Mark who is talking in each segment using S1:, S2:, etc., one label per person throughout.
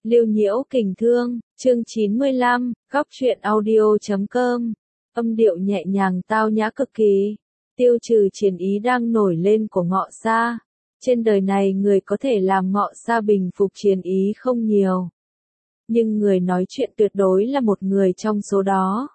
S1: Lưu Nhiễu Kình Thương, chương 95, góc truyện audio.com. Âm điệu nhẹ nhàng tao nhã cực kỳ, tiêu trừ chiến ý đang nổi lên của Ngọ Sa. Trên đời này người có thể làm Ngọ Sa bình phục chiến ý không nhiều. Nhưng người nói chuyện tuyệt đối là một người trong số đó.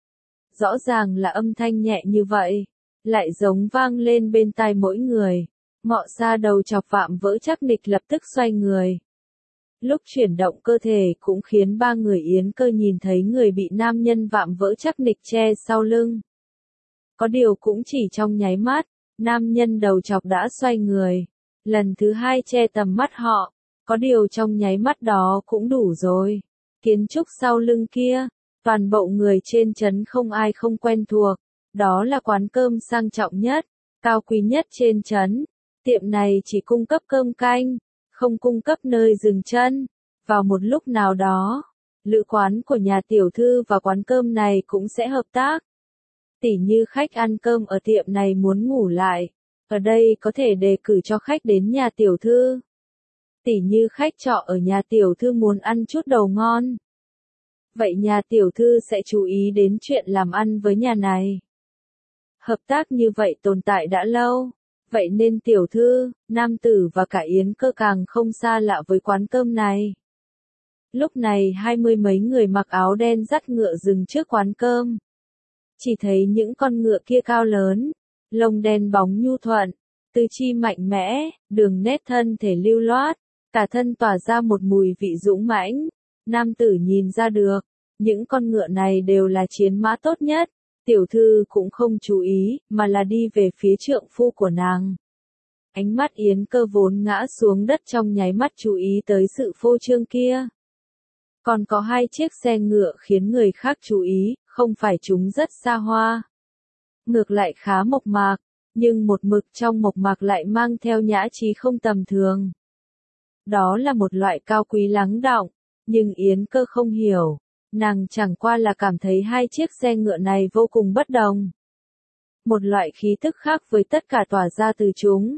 S1: Rõ ràng là âm thanh nhẹ như vậy, lại giống vang lên bên tai mỗi người. Ngọ Sa đầu chọc Phạm Vỡ Trác Nịch lập tức xoay người. Lúc chuyển động cơ thể cũng khiến ba người Yến Cơ nhìn thấy người bị nam nhân Phạm Vỡ Trác Nịch che sau lưng. Có điều cũng chỉ trong nháy mắt, nam nhân đầu chọc đã xoay người. Lần thứ hai che tầm mắt họ, có điều trong nháy mắt đó cũng đủ rồi. Kiến trúc sau lưng kia, toàn bộ người trên trấn không ai không quen thuộc. Đó là quán cơm sang trọng nhất, cao quý nhất trên trấn. Tiệm này chỉ cung cấp cơm canh, không cung cấp nơi dừng chân. Vào một lúc nào đó, lữ quán của nhà tiểu thư và quán cơm này cũng sẽ hợp tác. Tỉ như khách ăn cơm ở tiệm này muốn ngủ lại, ở đây có thể đề cử cho khách đến nhà tiểu thư. Tỉ như khách trọ ở nhà tiểu thư muốn ăn chút đồ ngon, vậy nhà tiểu thư sẽ chú ý đến chuyện làm ăn với nhà này. Hợp tác như vậy tồn tại đã lâu. Vậy nên tiểu thư, nam tử và cả Yến Cơ càng không xa lạ với quán cơm này. Lúc này 20 mấy người mặc áo đen dắt ngựa dừng trước quán cơm. Chỉ thấy những con ngựa kia cao lớn, lông đen bóng nhu thuận, tư chi mạnh mẽ, đường nét thân thể lưu loát, cả thân tỏa ra một mùi vị dũng mãnh. Nam tử nhìn ra được, những con ngựa này đều là chiến mã tốt nhất. Tiểu thư cũng không chú ý, mà là đi về phía trượng phu của nàng. Ánh mắt Yến Cơ vốn ngã xuống đất trong nháy mắt chú ý tới sự phô trương kia. Còn có hai chiếc xe ngựa khiến người khác chú ý, không phải chúng rất xa hoa. Ngược lại khá mộc mạc, nhưng một mực trong mộc mạc lại mang theo nhã trí không tầm thường. Đó là một loại cao quý lắng đọng, nhưng Yến Cơ không hiểu. Nàng chẳng qua là cảm thấy hai chiếc xe ngựa này vô cùng bất đồng. Một loại khí tức khác với tất cả tỏa ra từ chúng.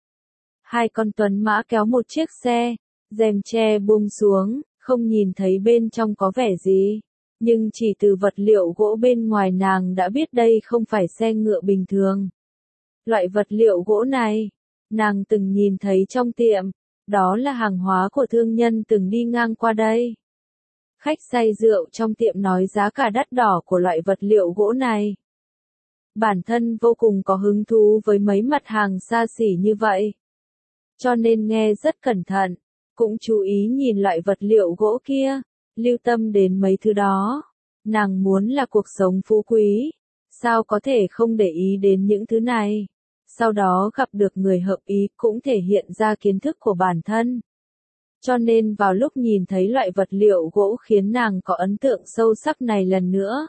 S1: Hai con tuấn mã kéo một chiếc xe, rèm che buông xuống, không nhìn thấy bên trong có vẻ gì. Nhưng chỉ từ vật liệu gỗ bên ngoài nàng đã biết đây không phải xe ngựa bình thường. Loại vật liệu gỗ này, nàng từng nhìn thấy trong tiệm, đó là hàng hóa của thương nhân từng đi ngang qua đây. Khách say rượu trong tiệm nói giá cả đắt đỏ của loại vật liệu gỗ này. Bản thân vô cùng có hứng thú với mấy mặt hàng xa xỉ như vậy. Cho nên nghe rất cẩn thận, cũng chú ý nhìn loại vật liệu gỗ kia, lưu tâm đến mấy thứ đó. Nàng muốn là cuộc sống phú quý, sao có thể không để ý đến những thứ này. Sau đó gặp được người hợp ý cũng thể hiện ra kiến thức của bản thân. Cho nên vào lúc nhìn thấy loại vật liệu gỗ khiến nàng có ấn tượng sâu sắc này lần nữa.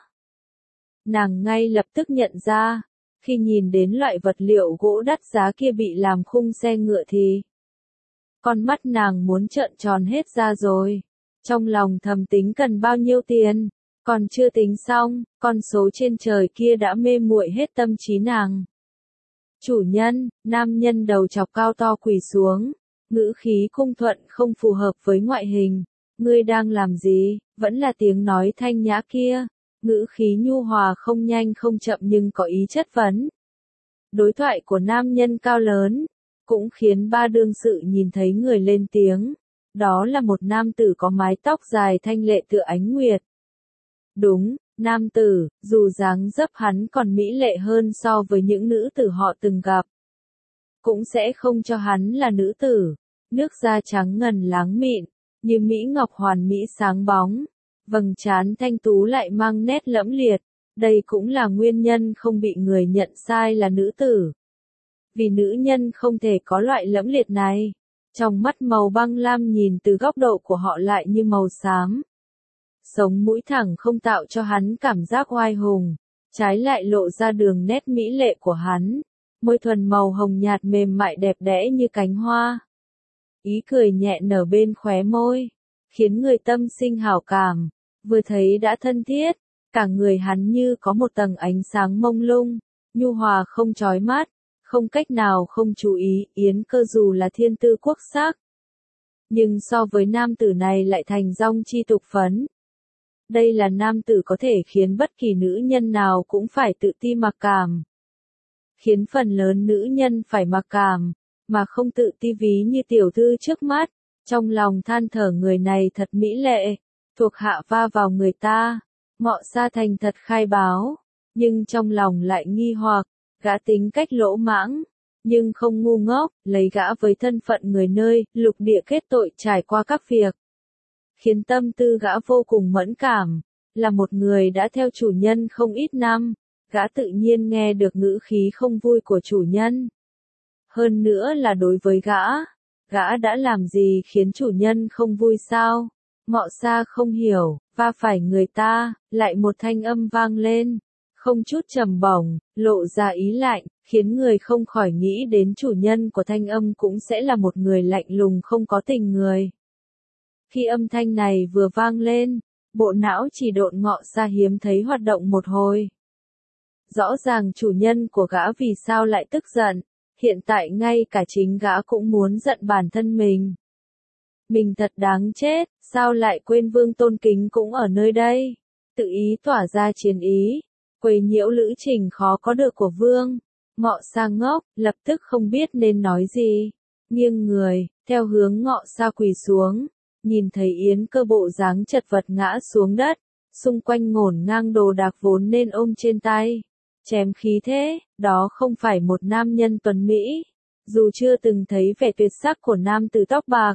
S1: Nàng ngay lập tức nhận ra, khi nhìn đến loại vật liệu gỗ đắt giá kia bị làm khung xe ngựa thì con mắt nàng muốn trợn tròn hết ra rồi. Trong lòng thầm tính cần bao nhiêu tiền, còn chưa tính xong, con số trên trời kia đã mê muội hết tâm trí nàng. Chủ nhân, nam nhân đầu chọc cao to quỳ xuống. Ngữ khí cung thuận không phù hợp với ngoại hình. Ngươi đang làm gì? Vẫn là tiếng nói thanh nhã kia. Ngữ khí nhu hòa không nhanh không chậm nhưng có ý chất vấn. Đối thoại của nam nhân cao lớn, cũng khiến ba đương sự nhìn thấy người lên tiếng. Đó là một nam tử có mái tóc dài thanh lệ tựa ánh nguyệt. Đúng, nam tử, dù dáng dấp hắn còn mỹ lệ hơn so với những nữ tử họ từng gặp. Cũng sẽ không cho hắn là nữ tử. Nước da trắng ngần láng mịn, như mỹ ngọc hoàn mỹ sáng bóng. Vầng trán thanh tú lại mang nét lẫm liệt. Đây cũng là nguyên nhân không bị người nhận sai là nữ tử. Vì nữ nhân không thể có loại lẫm liệt này. Trong mắt màu băng lam nhìn từ góc độ của họ lại như màu xám. Sống mũi thẳng không tạo cho hắn cảm giác oai hùng. Trái lại lộ ra đường nét mỹ lệ của hắn. Môi thuần màu hồng nhạt mềm mại đẹp đẽ như cánh hoa. Ý cười nhẹ nở bên khóe môi, khiến người tâm sinh hảo cảm, vừa thấy đã thân thiết, cả người hắn như có một tầng ánh sáng mông lung, nhu hòa không chói mắt, không cách nào không chú ý. Yến Cơ dù là thiên tư quốc sắc, Nhưng so với nam tử này lại thành dong chi tục phấn. Đây là nam tử có thể khiến bất kỳ nữ nhân nào cũng phải tự ti mặc cảm. Khiến phần lớn nữ nhân phải mặc cảm, mà không tự ti ví như tiểu thư trước mắt, trong lòng than thở người này thật mỹ lệ, thuộc hạ va vào người ta. Ngọ Sa thành thật khai báo, nhưng trong lòng lại nghi hoặc, gã tính cách lỗ mãng, nhưng không ngu ngốc, lấy gã với thân phận người nơi lục địa kết tội trải qua các việc, khiến tâm tư gã vô cùng mẫn cảm, là một người đã theo chủ nhân không ít năm, gã tự nhiên nghe được ngữ khí không vui của chủ nhân. Hơn nữa là đối với gã đã làm gì khiến chủ nhân không vui sao? Ngọ Sa không hiểu, va phải người ta, lại một thanh âm vang lên, không chút trầm bổng, lộ ra ý lạnh, khiến người không khỏi nghĩ đến chủ nhân của thanh âm cũng sẽ là một người lạnh lùng không có tình người. Khi âm thanh này vừa vang lên, bộ não chỉ độn Ngọ Sa hiếm thấy hoạt động một hồi. Rõ ràng chủ nhân của gã vì sao lại tức giận, hiện tại ngay cả chính gã cũng muốn giận bản thân mình. Mình thật đáng chết, sao lại quên vương tôn kính cũng ở nơi đây, tự ý tỏa ra chiến ý, quấy nhiễu lữ trình khó có được của vương. Ngọ Sa ngốc, lập tức không biết nên nói gì, nghiêng người, theo hướng Ngọ Sa quỳ xuống, nhìn thấy Yến Cơ bộ dáng chật vật ngã xuống đất, xung quanh ngổn ngang đồ đạc vốn nên ôm trên tay, chém khí thế, đó không phải một nam nhân tuấn mỹ, dù chưa từng thấy vẻ tuyệt sắc của nam tử tóc bạc.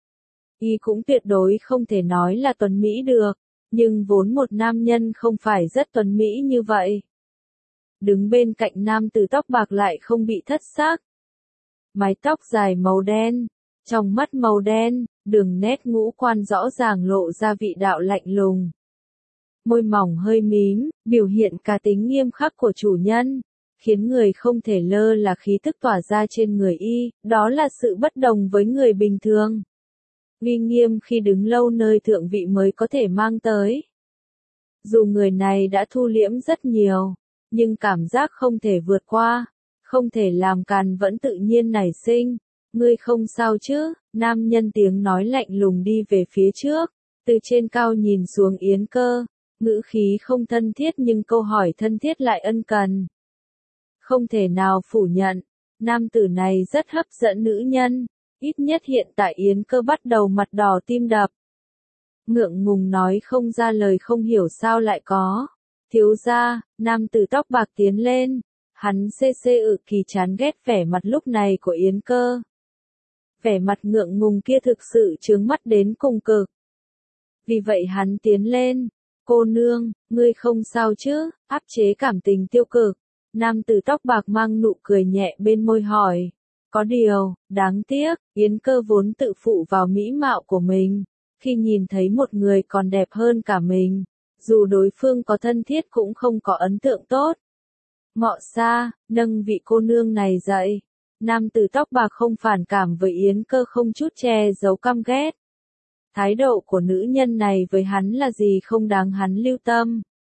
S1: Y cũng tuyệt đối không thể nói là tuấn mỹ được, nhưng vốn một nam nhân không phải rất tuấn mỹ như vậy. Đứng bên cạnh nam tử tóc bạc lại không bị thất sắc. Mái tóc dài màu đen, trong mắt màu đen, đường nét ngũ quan rõ ràng lộ ra vị đạo lạnh lùng. Môi mỏng hơi mím, biểu hiện cá tính nghiêm khắc của chủ nhân, khiến người không thể lơ là khí tức tỏa ra trên người y, đó là sự bất đồng với người bình thường. Uy nghiêm khi đứng lâu nơi thượng vị mới có thể mang tới. Dù người này đã thu liễm rất nhiều, nhưng cảm giác không thể vượt qua, không thể làm càn vẫn tự nhiên nảy sinh. Ngươi không sao chứ? Nam nhân tiếng nói lạnh lùng đi về phía trước, từ trên cao nhìn xuống Yến Cơ, ngữ khí không thân thiết nhưng câu hỏi thân thiết lại ân cần. Không thể nào phủ nhận, nam tử này rất hấp dẫn nữ nhân, ít nhất hiện tại Yến Cơ bắt đầu mặt đỏ tim đập. Ngượng ngùng nói không ra lời, không hiểu sao lại có. Thiếu gia, nam tử tóc bạc tiến lên, hắn kỳ chán ghét vẻ mặt lúc này của Yến Cơ. Vẻ mặt ngượng ngùng kia thực sự chướng mắt đến cùng cực. Vì vậy hắn tiến lên, cô nương, ngươi không sao chứ, áp chế cảm tình tiêu cực. Nam tử tóc bạc mang nụ cười nhẹ bên môi hỏi. Có điều, đáng tiếc, Yến Cơ vốn tự phụ vào mỹ mạo của mình. Khi nhìn thấy một người còn đẹp hơn cả mình, dù đối phương có thân thiết cũng không có ấn tượng tốt. Ngọ Sa, nâng vị cô nương này dậy. Nam tử tóc bạc không phản cảm với Yến Cơ, không chút che giấu căm ghét. Thái độ của nữ nhân này với hắn là gì không đáng hắn lưu tâm.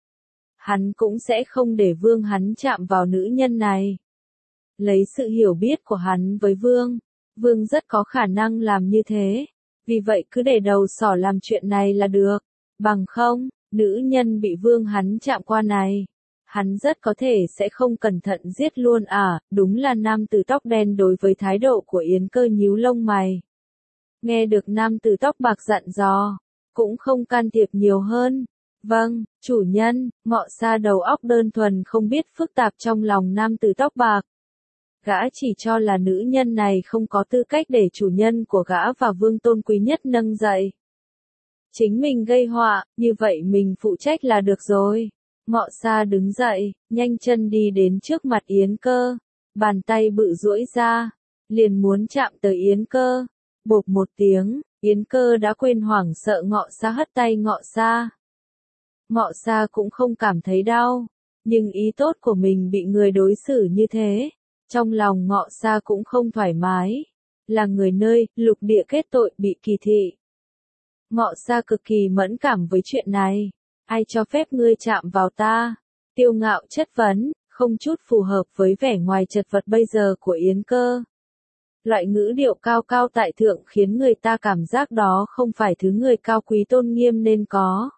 S1: Hắn cũng sẽ không để vương hắn chạm vào nữ nhân này. Lấy sự hiểu biết của hắn với vương rất có khả năng làm như thế. Vì vậy cứ để đầu sỏ làm chuyện này là được. Bằng không, nữ nhân bị vương hắn chạm qua này, hắn rất có thể sẽ không cẩn thận giết luôn à. Đúng là nam tử tóc đen đối với thái độ của Yến Cơ nhíu lông mày. Nghe được nam tử tóc bạc dặn dò, cũng không can thiệp nhiều hơn. Vâng, chủ nhân. Ngọ Sa đầu óc đơn thuần không biết phức tạp trong lòng nam tử tóc bạc. Gã chỉ cho là nữ nhân này không có tư cách để chủ nhân của gã và vương tôn quý nhất nâng dậy. Chính mình gây họa, như vậy mình phụ trách là được rồi. Ngọ Sa đứng dậy, nhanh chân đi đến trước mặt Yến Cơ, bàn tay bự duỗi ra, liền muốn chạm tới Yến Cơ. Bộp một tiếng, Yến Cơ đã quên hoảng sợ, Ngọ Sa hất tay Ngọ Sa. Ngọ Sa cũng không cảm thấy đau, nhưng ý tốt của mình bị người đối xử như thế, trong lòng Ngọ Sa cũng không thoải mái. Là người nơi lục địa kết tội bị kỳ thị. Ngọ Sa cực kỳ mẫn cảm với chuyện này. Ai cho phép ngươi chạm vào ta? Tiêu ngạo chất vấn, không chút phù hợp với vẻ ngoài chật vật bây giờ của Yến Cơ. Loại ngữ điệu cao cao tại thượng khiến người ta cảm giác đó không phải thứ người cao quý tôn nghiêm nên có,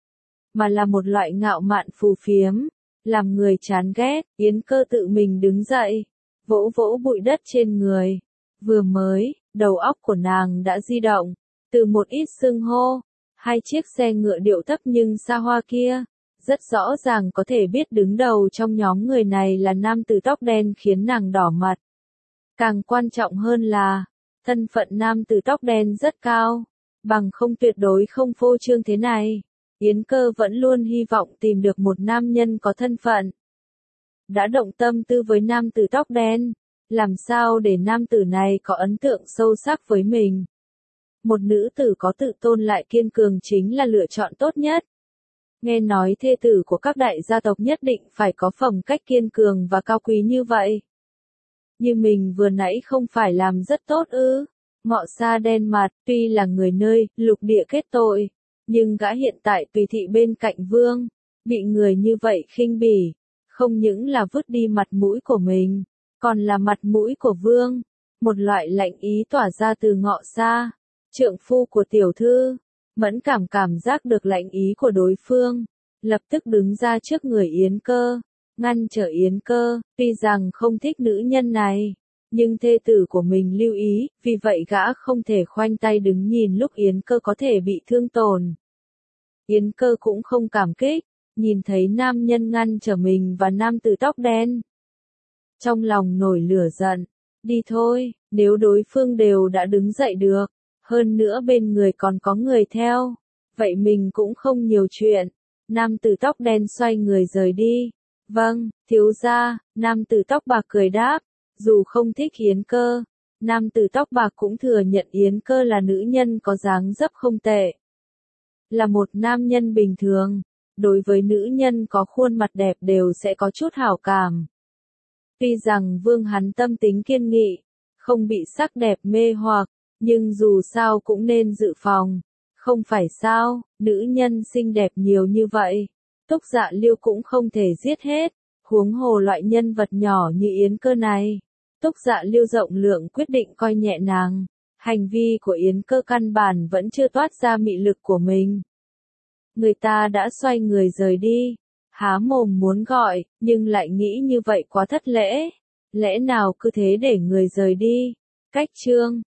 S1: mà là một loại ngạo mạn phù phiếm, làm người chán ghét. Yến Cơ tự mình đứng dậy, vỗ vỗ bụi đất trên người. Vừa mới, đầu óc của nàng đã di động, từ một ít xưng hô, hai chiếc xe ngựa điệu thấp nhưng xa hoa kia, rất rõ ràng có thể biết đứng đầu trong nhóm người này là nam tử tóc đen khiến nàng đỏ mặt. Càng quan trọng hơn là, thân phận nam tử tóc đen rất cao, bằng không tuyệt đối không phô trương thế này. Yến Cơ vẫn luôn hy vọng tìm được một nam nhân có thân phận. Đã động tâm tư với nam tử tóc đen, làm sao để nam tử này có ấn tượng sâu sắc với mình. Một nữ tử có tự tôn lại kiên cường chính là lựa chọn tốt nhất. Nghe nói thê tử của các đại gia tộc nhất định phải có phẩm cách kiên cường và cao quý như vậy. Như mình vừa nãy không phải làm rất tốt ư? Ngọ Sa đen mặt, tuy là người nơi lục địa kết tội, nhưng gã hiện tại tùy thị bên cạnh vương, bị người như vậy khinh bỉ, không những là vứt đi mặt mũi của mình, còn là mặt mũi của vương. Một loại lạnh ý tỏa ra từ Ngọ Sa, trượng phu của tiểu thư, mẫn cảm giác được lạnh ý của đối phương, lập tức đứng ra trước người Yến Cơ, ngăn trở Yến Cơ. Tuy rằng không thích nữ nhân này, nhưng thê tử của mình lưu ý, vì vậy gã không thể khoanh tay đứng nhìn lúc Yến Cơ có thể bị thương tổn. Yến Cơ cũng không cảm kích, nhìn thấy nam nhân ngăn trở mình và nam tử tóc đen. Trong lòng nổi lửa giận, đi thôi, nếu đối phương đều đã đứng dậy được, hơn nữa bên người còn có người theo, vậy mình cũng không nhiều chuyện. Nam tử tóc đen xoay người rời đi. Vâng, thiếu gia, nam tử tóc bạc cười đáp, dù không thích Yến Cơ, nam tử tóc bạc cũng thừa nhận Yến Cơ là nữ nhân có dáng dấp không tệ. Là một nam nhân bình thường, đối với nữ nhân có khuôn mặt đẹp đều sẽ có chút hảo cảm. Tuy rằng vương hắn tâm tính kiên nghị, không bị sắc đẹp mê hoặc, nhưng dù sao cũng nên dự phòng. Không phải sao, nữ nhân xinh đẹp nhiều như vậy, Túc Dạ Liêu cũng không thể giết hết, huống hồ loại nhân vật nhỏ như Yến Cơ này. Túc Dạ Liêu rộng lượng quyết định coi nhẹ nàng, hành vi của Yến Cơ căn bản vẫn chưa toát ra mị lực của mình. Người ta đã xoay người rời đi, há mồm muốn gọi, nhưng lại nghĩ như vậy quá thất lễ, lẽ nào cứ thế để người rời đi. Cách chương